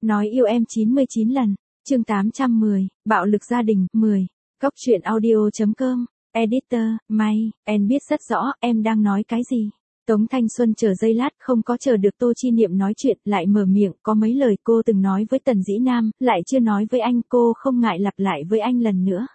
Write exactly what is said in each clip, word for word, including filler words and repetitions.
Nói yêu em chín mươi chín lần. Chương tám trăm mười, bạo lực gia đình, mười. Góc truyện audio.com. Editor, May, em biết rất rõ em đang nói cái gì. Tống Thanh Xuân chờ giây lát, không có chờ được Tô Chi Niệm nói chuyện, lại mở miệng, có mấy lời cô từng nói với Tần Dĩ Nam, lại chưa nói với anh, cô không ngại lặp lại với anh lần nữa.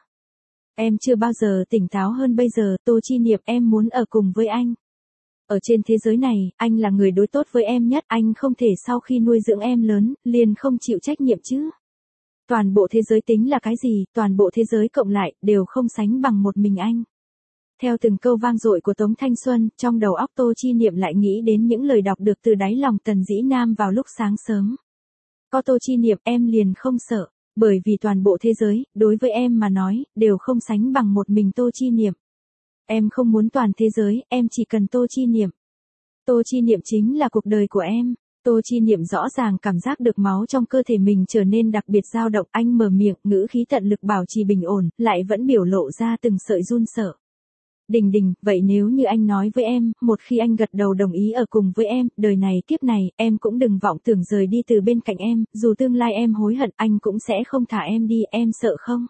Em chưa bao giờ tỉnh táo hơn bây giờ, Tô Chi Niệm, em muốn ở cùng với anh. Ở trên thế giới này, anh là người đối tốt với em nhất, anh không thể sau khi nuôi dưỡng em lớn, liền không chịu trách nhiệm chứ. Toàn bộ thế giới tính là cái gì, toàn bộ thế giới cộng lại, đều không sánh bằng một mình anh. Theo từng câu vang dội của Tống Thanh Xuân, trong đầu óc Tô Chi Niệm lại nghĩ đến những lời đọc được từ đáy lòng Tần Dĩ Nam vào lúc sáng sớm. Có Tô Chi Niệm em liền không sợ, bởi vì toàn bộ thế giới, đối với em mà nói, đều không sánh bằng một mình Tô Chi Niệm. Em không muốn toàn thế giới, em chỉ cần Tô Chi Niệm. Tô Chi Niệm chính là cuộc đời của em. Tô Chi Niệm rõ ràng cảm giác được máu trong cơ thể mình trở nên đặc biệt dao động, anh mở miệng, ngữ khí tận lực bảo trì bình ổn, lại vẫn biểu lộ ra từng sợi run sợ. Đình Đình, vậy nếu như anh nói với em, một khi anh gật đầu đồng ý ở cùng với em, đời này kiếp này, em cũng đừng vọng tưởng rời đi từ bên cạnh em, dù tương lai em hối hận, anh cũng sẽ không thả em đi, em sợ không?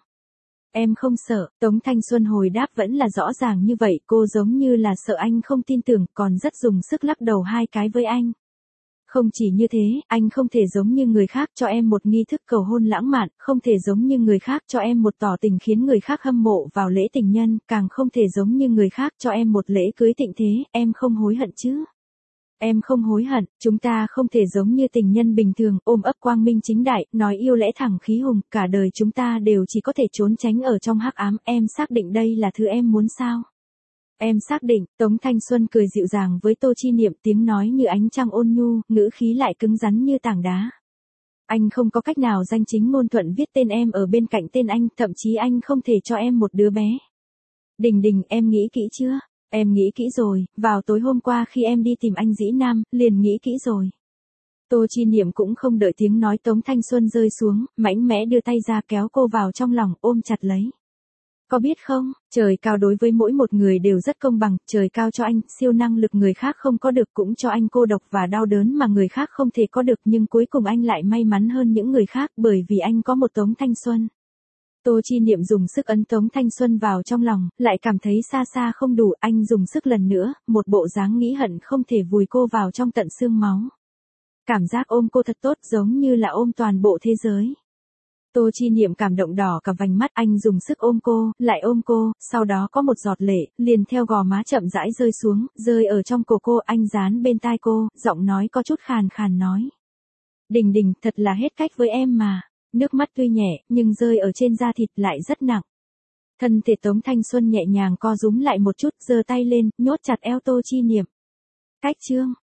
Em không sợ, Tống Thanh Xuân hồi đáp vẫn là rõ ràng như vậy, cô giống như là sợ anh không tin tưởng, còn rất dùng sức lắc đầu hai cái với anh. Không chỉ như thế, anh không thể giống như người khác cho em một nghi thức cầu hôn lãng mạn, không thể giống như người khác cho em một tỏ tình khiến người khác hâm mộ vào lễ tình nhân, càng không thể giống như người khác cho em một lễ cưới tịnh thế, em không hối hận chứ? Em không hối hận, chúng ta không thể giống như tình nhân bình thường, ôm ấp quang minh chính đại, nói yêu lẽ thẳng khí hùng, cả đời chúng ta đều chỉ có thể trốn tránh ở trong hắc ám, em xác định đây là thứ em muốn sao? Em xác định, Tống Thanh Xuân cười dịu dàng với Tô Chi Niệm, tiếng nói như ánh trăng ôn nhu, ngữ khí lại cứng rắn như tảng đá. Anh không có cách nào danh chính ngôn thuận viết tên em ở bên cạnh tên anh, thậm chí anh không thể cho em một đứa bé. Đình Đình, em nghĩ kỹ chưa? Em nghĩ kỹ rồi, vào tối hôm qua khi em đi tìm anh Dĩ Nam, liền nghĩ kỹ rồi. Tô Chi Niệm cũng không đợi tiếng nói Tống Thanh Xuân rơi xuống, mạnh mẽ đưa tay ra kéo cô vào trong lòng, ôm chặt lấy. Có biết không, trời cao đối với mỗi một người đều rất công bằng, trời cao cho anh, siêu năng lực người khác không có được, cũng cho anh cô độc và đau đớn mà người khác không thể có được, nhưng cuối cùng anh lại may mắn hơn những người khác, bởi vì anh có một Tống Thanh Xuân. Tô Chi Niệm dùng sức ấn Tống Thanh Xuân vào trong lòng, lại cảm thấy xa xa không đủ, anh dùng sức lần nữa, một bộ dáng nghĩ hận không thể vùi cô vào trong tận xương máu. Cảm giác ôm cô thật tốt, giống như là ôm toàn bộ thế giới. Tô Chi Niệm cảm động đỏ cả vành mắt, anh dùng sức ôm cô, lại ôm cô, sau đó có một giọt lệ, liền theo gò má chậm rãi rơi xuống, rơi ở trong cổ cô, anh dán bên tai cô, giọng nói có chút khàn khàn nói. Đình Đình, thật là hết cách với em mà. Nước mắt tuy nhẹ, nhưng rơi ở trên da thịt lại rất nặng. Thân thể Tống Thanh Xuân nhẹ nhàng co rúm lại một chút, giơ tay lên, nhốt chặt eo Tô Chi Niệm. Cách chương.